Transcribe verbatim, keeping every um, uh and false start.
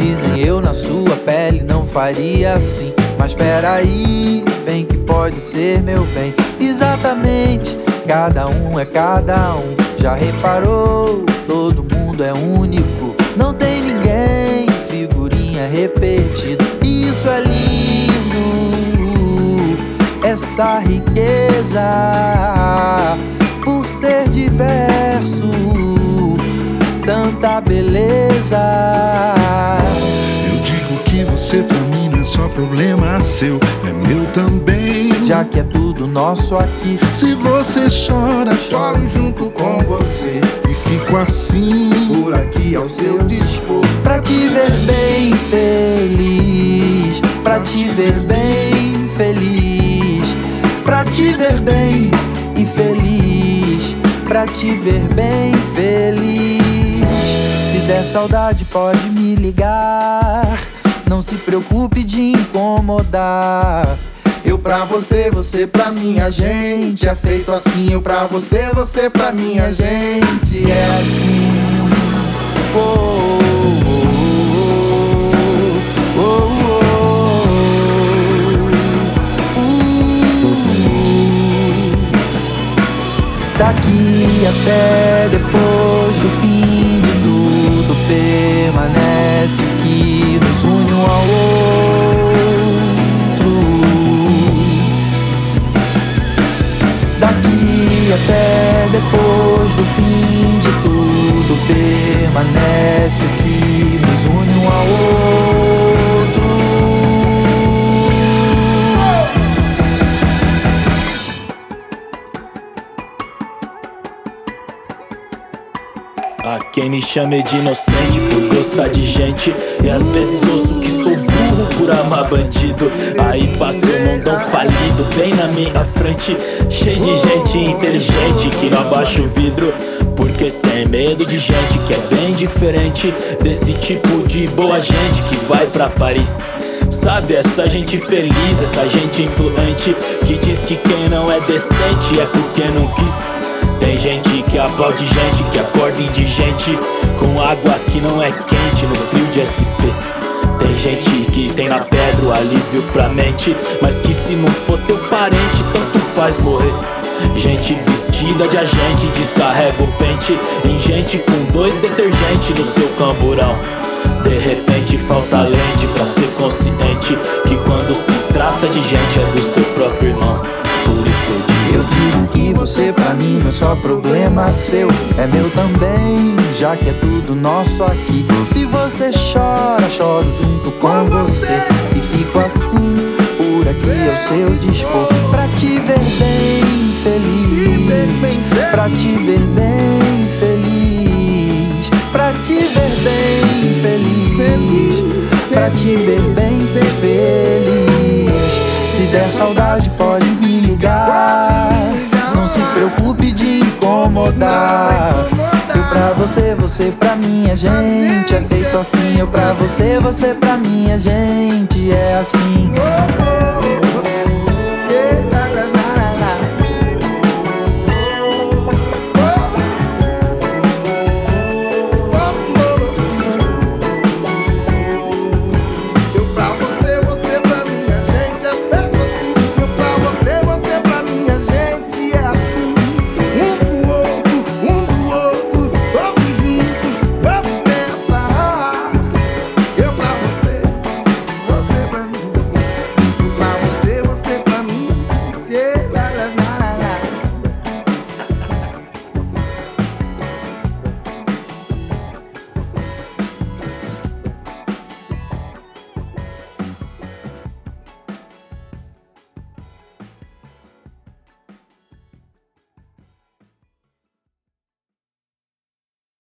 Dizem eu na sua pele não faria assim. Mas peraí, bem que pode ser meu bem. Exatamente, cada um é cada um. Já reparou, todo mundo é único. Não tem ninguém, figurinha repetida. E isso é lindo, essa riqueza, por ser diverso, tanta beleza. Eu digo que você pra mim não é só problema seu, é meu também. Já que é tudo nosso aqui. Se você chora, choro junto com você. E fico assim, por aqui ao seu dispor. Pra te ver bem feliz, pra te ver bem feliz, pra te ver bem infeliz, pra te ver bem feliz. Se der saudade pode me ligar, não se preocupe de incomodar. Eu pra você, você pra mim, a gente é feito assim. Eu pra você, você pra mim, a gente é assim. Oh, oh, oh, oh, oh. Daqui até depois do fim de tudo, permanece o que nos une um ao outro. Daqui até depois do fim de tudo, permanece o que nos une um ao outro. Há quem me chame de inocente por gostar de gente, e às vezes ouço que sou burro por amar bandido. Aí passa um mundão falido bem na minha frente, cheio de gente inteligente que não abaixa o vidro, porque tem medo de gente que é bem diferente desse tipo de boa gente que vai pra Paris. Sabe, essa gente feliz, essa gente influente, que diz que quem não é decente é porque não quis. Tem gente que aplaude gente, que acorda indigente com água que não é quente no frio de S P. Tem gente que tem na pedra o alívio pra mente, mas que se não for teu parente, tanto faz morrer. Gente vestida de agente, descarrega o pente em gente com dois detergentes no seu camburão. De repente falta lente pra ser consciente que quando se trata de gente é do seu próprio irmão. Por isso eu digo, eu digo que você pra mim não é só problema seu, é meu também, já que é tudo nosso aqui. Se você chora, choro junto com você, e fico assim, por aqui ao seu dispor. Pra te ver bem feliz, pra te ver bem feliz, pra te ver bem feliz, pra te ver bem feliz. Se der saudade pode me ligar, não se preocupe de incomodar. Eu pra você, você pra mim, a gente é feito assim. Eu pra você, você pra mim, a gente é assim.